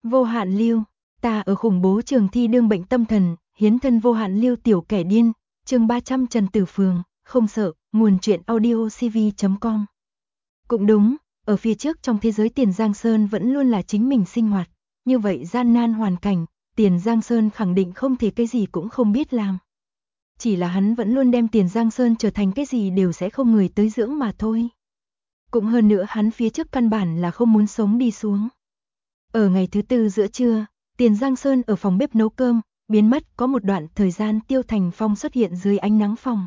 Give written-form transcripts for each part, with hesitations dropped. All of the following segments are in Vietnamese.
Vô hạn lưu, ta ở khủng bố trường thi đương bệnh tâm thần, hiến thân vô hạn lưu tiểu kẻ điên, chương 300 Trần Tử Phường, không sợ, nguồn truyện audiocv.com. Cũng đúng, ở phía trước trong thế giới Tiền Giang Sơn vẫn luôn là chính mình sinh hoạt, như vậy gian nan hoàn cảnh, Tiền Giang Sơn khẳng định không thể cái gì cũng không biết làm. Chỉ là hắn vẫn luôn đem Tiền Giang Sơn trở thành cái gì đều sẽ không người tới dưỡng mà thôi. Cũng hơn nữa hắn phía trước căn bản là không muốn sống đi xuống. Ở ngày thứ tư giữa trưa, Tiền Giang Sơn ở phòng bếp nấu cơm, biến mất có một đoạn thời gian Tiêu Thành Phong xuất hiện dưới ánh nắng phòng.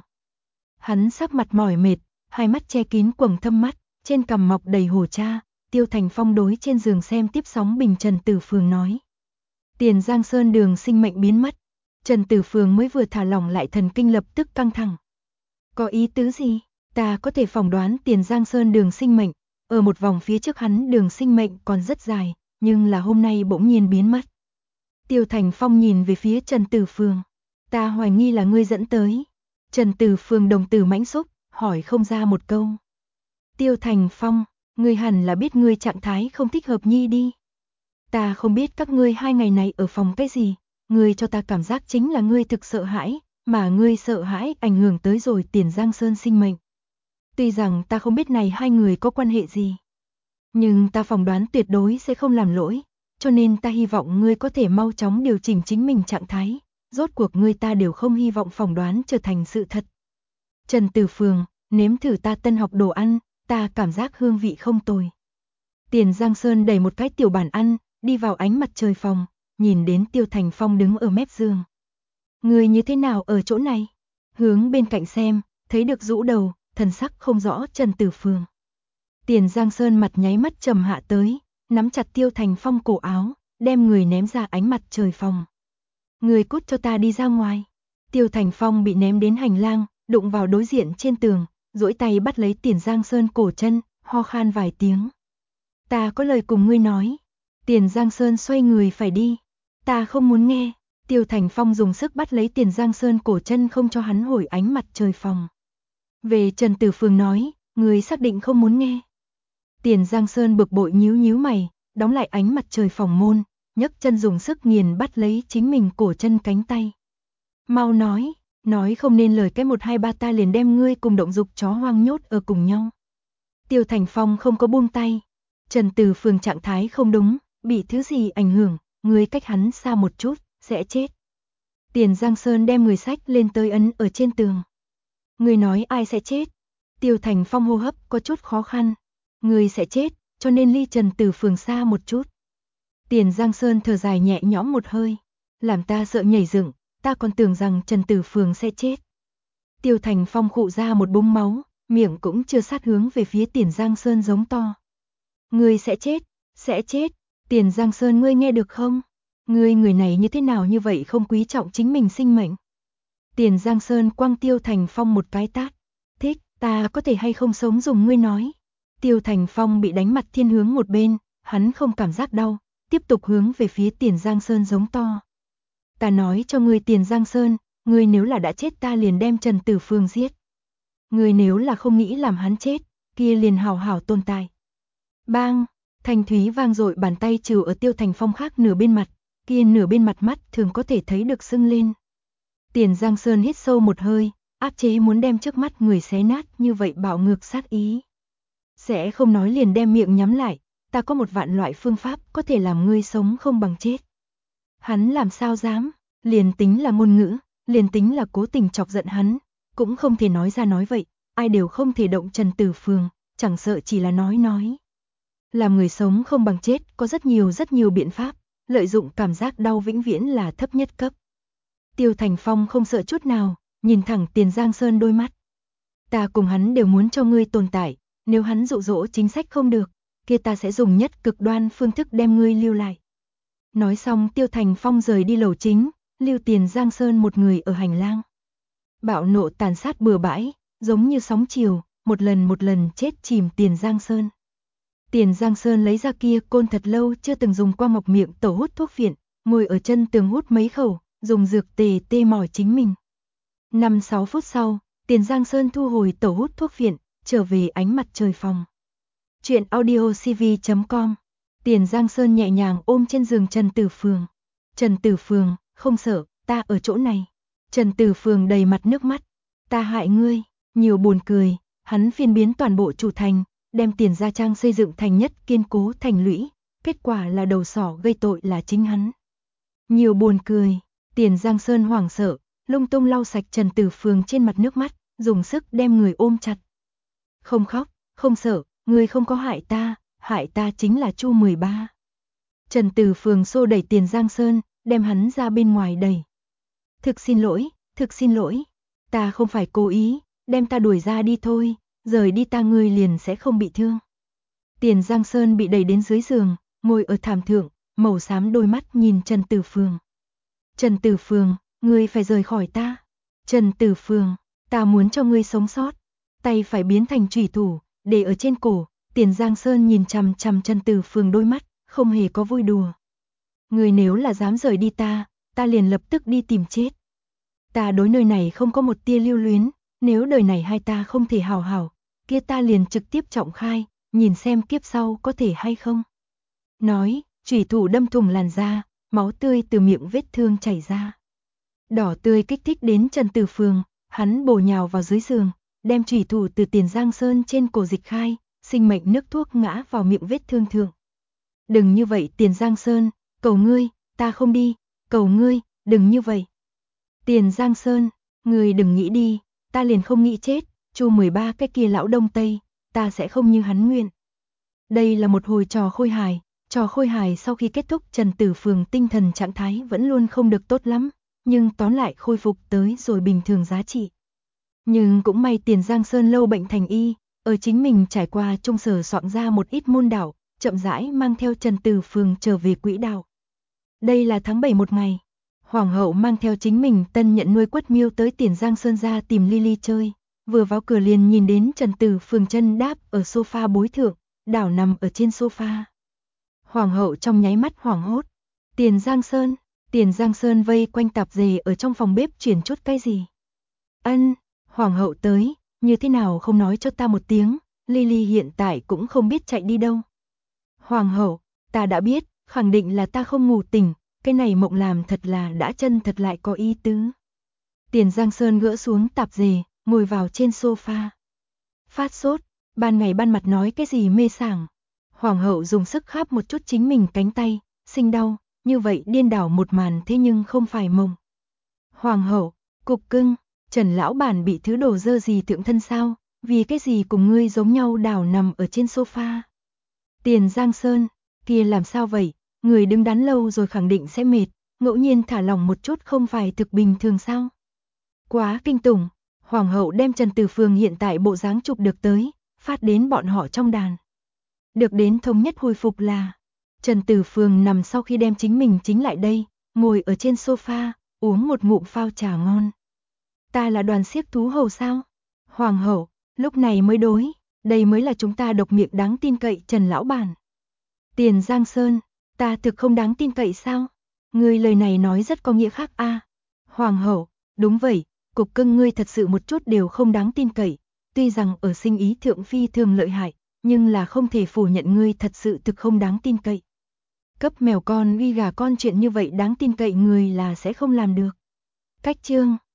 Hắn sắc mặt mỏi mệt, hai mắt che kín quầng thâm mắt, trên cằm mọc đầy hổ cha, Tiêu Thành Phong đối trên giường xem tiếp sóng bình Trần Tử Phường nói. Tiền Giang Sơn đường sinh mệnh biến mất, Trần Tử Phường mới vừa thả lỏng lại thần kinh lập tức căng thẳng. Có ý tứ gì? Ta có thể phỏng đoán Tiền Giang Sơn đường sinh mệnh, ở một vòng phía trước hắn đường sinh mệnh còn rất dài, nhưng là hôm nay bỗng nhiên biến mất. Tiêu Thành Phong nhìn về phía Trần Tử Phường. Ta hoài nghi là ngươi dẫn tới. Trần Tử Phường đồng tử mãnh xúc, hỏi không ra một câu. Tiêu Thành Phong, ngươi hẳn là biết ngươi trạng thái không thích hợp nhi đi. Ta không biết các ngươi hai ngày này ở phòng cái gì, ngươi cho ta cảm giác chính là ngươi thực sợ hãi, mà ngươi sợ hãi ảnh hưởng tới rồi Tiền Giang Sơn sinh mệnh. Tuy rằng ta không biết này hai người có quan hệ gì, nhưng ta phỏng đoán tuyệt đối sẽ không làm lỗi, cho nên ta hy vọng ngươi có thể mau chóng điều chỉnh chính mình trạng thái, rốt cuộc ngươi ta đều không hy vọng phỏng đoán trở thành sự thật. Trần Tử Phường, nếm thử ta tân học đồ ăn, ta cảm giác hương vị không tồi. Tiền Giang Sơn đẩy một cái tiểu bàn ăn, đi vào ánh mặt trời phòng, nhìn đến Tiêu Thành Phong đứng ở mép giường. Ngươi như thế nào ở chỗ này? Hướng bên cạnh xem, thấy được rũ đầu, thần sắc không rõ Trần Tử Phường. Tiền Giang Sơn mặt nháy mắt trầm hạ tới, nắm chặt Tiêu Thành Phong cổ áo, đem người ném ra ánh mặt trời phòng. Người cút cho ta đi ra ngoài. Tiêu Thành Phong bị ném đến hành lang, đụng vào đối diện trên tường, duỗi tay bắt lấy Tiền Giang Sơn cổ chân, ho khan vài tiếng. Ta có lời cùng ngươi nói. Tiền Giang Sơn xoay người phải đi. Ta không muốn nghe. Tiêu Thành Phong dùng sức bắt lấy Tiền Giang Sơn cổ chân không cho hắn hồi ánh mặt trời phòng. Về Trần Tử Phường nói, người xác định không muốn nghe. Tiền Giang Sơn bực bội nhíu nhíu mày, đóng lại ánh mặt trời phòng môn, nhấc chân dùng sức nghiền bắt lấy chính mình cổ chân cánh tay. Mau nói không nên lời cái 1 2 3 ta liền đem ngươi cùng động dục chó hoang nhốt ở cùng nhau. Tiêu Thành Phong không có buông tay. Trần Tử Phường trạng thái không đúng, bị thứ gì ảnh hưởng, ngươi cách hắn xa một chút, sẽ chết. Tiền Giang Sơn đem người sách lên tới ấn ở trên tường. Ngươi nói ai sẽ chết? Tiêu Thành Phong hô hấp có chút khó khăn. Ngươi sẽ chết, cho nên ly Trần Tử Phường xa một chút. Tiền Giang Sơn thở dài nhẹ nhõm một hơi. Làm ta sợ nhảy dựng, ta còn tưởng rằng Trần Tử Phường sẽ chết. Tiêu Thành Phong khụ ra một búng máu, miệng cũng chưa sát hướng về phía Tiền Giang Sơn giống to. Ngươi sẽ chết, Tiền Giang Sơn ngươi nghe được không? Ngươi người này như thế nào như vậy không quý trọng chính mình sinh mệnh? Tiền Giang Sơn quăng Tiêu Thành Phong một cái tát. Thích, ta có thể hay không sống dùng ngươi nói. Tiêu Thành Phong bị đánh mặt thiên hướng một bên, hắn không cảm giác đau, tiếp tục hướng về phía Tiền Giang Sơn giống to. Ta nói cho ngươi Tiền Giang Sơn, ngươi nếu là đã chết ta liền đem Trần Tử Phường giết. Ngươi nếu là không nghĩ làm hắn chết, kia liền hảo hảo tồn tại. Bang, thanh thúy vang dội bàn tay trừ ở Tiêu Thành Phong khác nửa bên mặt, kia nửa bên mặt mắt thường có thể thấy được sưng lên. Tiền Giang Sơn hít sâu một hơi, áp chế muốn đem trước mắt người xé nát như vậy bạo ngược sát ý. Sẽ không nói liền đem miệng nhắm lại, ta có một vạn loại phương pháp có thể làm ngươi sống không bằng chết. Hắn làm sao dám, liền tính là ngôn ngữ, liền tính là cố tình chọc giận hắn, cũng không thể nói ra nói vậy, ai đều không thể động Trần Tử Phường, chẳng sợ chỉ là nói. Làm người sống không bằng chết có rất nhiều biện pháp, lợi dụng cảm giác đau vĩnh viễn là thấp nhất cấp. Tiêu Thành Phong không sợ chút nào, nhìn thẳng Tiền Giang Sơn đôi mắt. Ta cùng hắn đều muốn cho ngươi tồn tại, nếu hắn dụ dỗ chính sách không được, kia ta sẽ dùng nhất cực đoan phương thức đem ngươi lưu lại. Nói xong Tiêu Thành Phong rời đi lầu chính, lưu Tiền Giang Sơn một người ở hành lang. Bạo nộ tàn sát bừa bãi, giống như sóng chiều, một lần chết chìm Tiền Giang Sơn. Tiền Giang Sơn lấy ra kia côn thật lâu chưa từng dùng qua mọc miệng tẩu hút thuốc phiện, ngồi ở chân tường hút mấy khẩu, dùng dược tê mỏi chính mình. 5-6 phút sau, Tiền Giang Sơn thu hồi tẩu hút thuốc phiện, trở về ánh mặt trời phòng. Chuyện audiocv.com Tiền Giang Sơn nhẹ nhàng ôm trên giường Trần Tử Phường. Trần Tử Phường, không sợ, ta ở chỗ này. Trần Tử Phường đầy mặt nước mắt. Ta hại ngươi, nhiều buồn cười, hắn phiên biến toàn bộ chủ thành, đem Tiền Gia Trang xây dựng thành nhất kiên cố thành lũy, kết quả là đầu sỏ gây tội là chính hắn. Nhiều buồn cười, Tiền Giang Sơn hoảng sợ, lung tung lau sạch Trần Tử Phường trên mặt nước mắt, dùng sức đem người ôm chặt. Không khóc, không sợ, ngươi không có hại ta chính là Chu 13. Trần Tử Phường xô đẩy Tiền Giang Sơn, đem hắn ra bên ngoài đẩy. Thực xin lỗi, ta không phải cố ý, đem ta đuổi ra đi thôi, rời đi ta ngươi liền sẽ không bị thương. Tiền Giang Sơn bị đẩy đến dưới giường, ngồi ở thảm thượng, màu xám đôi mắt nhìn Trần Tử Phường. Trần Tử Phường, ngươi phải rời khỏi ta. Trần Tử Phường, ta muốn cho ngươi sống sót. Tay phải biến thành chủy thủ, để ở trên cổ. Tiền Giang Sơn nhìn chằm chằm Trần Tử Phường đôi mắt, không hề có vui đùa. Ngươi nếu là dám rời đi ta liền lập tức đi tìm chết. Ta đối nơi này không có một tia lưu luyến, nếu đời này hai ta không thể hảo hảo, kia ta liền trực tiếp trọng khai, nhìn xem kiếp sau có thể hay không. Nói, chủy thủ đâm thủng làn da, máu tươi từ miệng vết thương chảy ra. Đỏ tươi kích thích đến Trần Tử Phường, hắn bổ nhào vào dưới giường, đem chủy thủ từ Tiền Giang Sơn trên cổ dịch khai, sinh mệnh nước thuốc ngã vào miệng vết thương thượng. Đừng như vậy Tiền Giang Sơn, cầu ngươi, ta không đi, cầu ngươi, đừng như vậy. Tiền Giang Sơn, ngươi đừng nghĩ đi, ta liền không nghĩ chết, Chu 13 cái kia lão đông tây, ta sẽ không như hắn nguyện. Đây là một hồi trò khôi hài sau khi kết thúc Trần Tử Phường tinh thần trạng thái vẫn luôn không được tốt lắm, nhưng tóm lại khôi phục tới rồi bình thường giá trị. Nhưng cũng may Tiền Giang Sơn lâu bệnh thành y, ở chính mình trải qua trung sở soạn ra một ít môn đạo, chậm rãi mang theo Trần Tử Phường trở về quỹ đạo. Đây là tháng 7 một ngày, Hoàng hậu mang theo chính mình tân nhận nuôi quất miêu tới Tiền Giang Sơn ra tìm Lily chơi, vừa vào cửa liền nhìn đến Trần Tử Phường chân đáp ở sofa bối thượng, đảo nằm ở trên sofa. Hoàng hậu trong nháy mắt hoảng hốt. Tiền Giang Sơn vây quanh tạp dề ở trong phòng bếp chuyển chút cái gì. Hoàng hậu tới, như thế nào không nói cho ta một tiếng, Lily hiện tại cũng không biết chạy đi đâu. Hoàng hậu, ta đã biết, khẳng định là ta không ngủ tỉnh, cái này mộng làm thật là đã chân thật lại có ý tứ. Tiền Giang Sơn gỡ xuống tạp dề, ngồi vào trên sofa. Phát sốt, ban ngày ban mặt nói cái gì mê sảng. Hoàng hậu dùng sức khắp một chút chính mình cánh tay, sinh đau, như vậy điên đảo một màn thế nhưng không phải mộng. Hoàng hậu, cục cưng, Trần lão bản bị thứ đồ dơ gì thượng thân sao, vì cái gì cùng ngươi giống nhau đảo nằm ở trên sofa. Tiền Giang Sơn, kia làm sao vậy, người đứng đắn lâu rồi khẳng định sẽ mệt, ngẫu nhiên thả lỏng một chút không phải thực bình thường sao. Quá kinh tủng, Hoàng hậu đem Trần Tử Phường hiện tại bộ dáng chụp được tới, phát đến bọn họ trong đàn. Được đến thống nhất hồi phục là, Trần Tử Phường nằm sau khi đem chính mình chính lại đây, ngồi ở trên sofa, uống một ngụm phao trà ngon. Ta là đoàn xiếc thú hầu sao? Hoàng hậu, lúc này mới đối, đây mới là chúng ta độc miệng đáng tin cậy Trần lão bản. Tiền Giang Sơn, ta thực không đáng tin cậy sao? Ngươi lời này nói rất có nghĩa khác a. Hoàng hậu, đúng vậy, cục cưng ngươi thật sự một chút đều không đáng tin cậy, tuy rằng ở sinh ý thượng phi thường lợi hại, nhưng là không thể phủ nhận ngươi thật sự thực không đáng tin cậy. Cấp mèo con uy gà con chuyện như vậy đáng tin cậy người là sẽ không làm được. Cách chương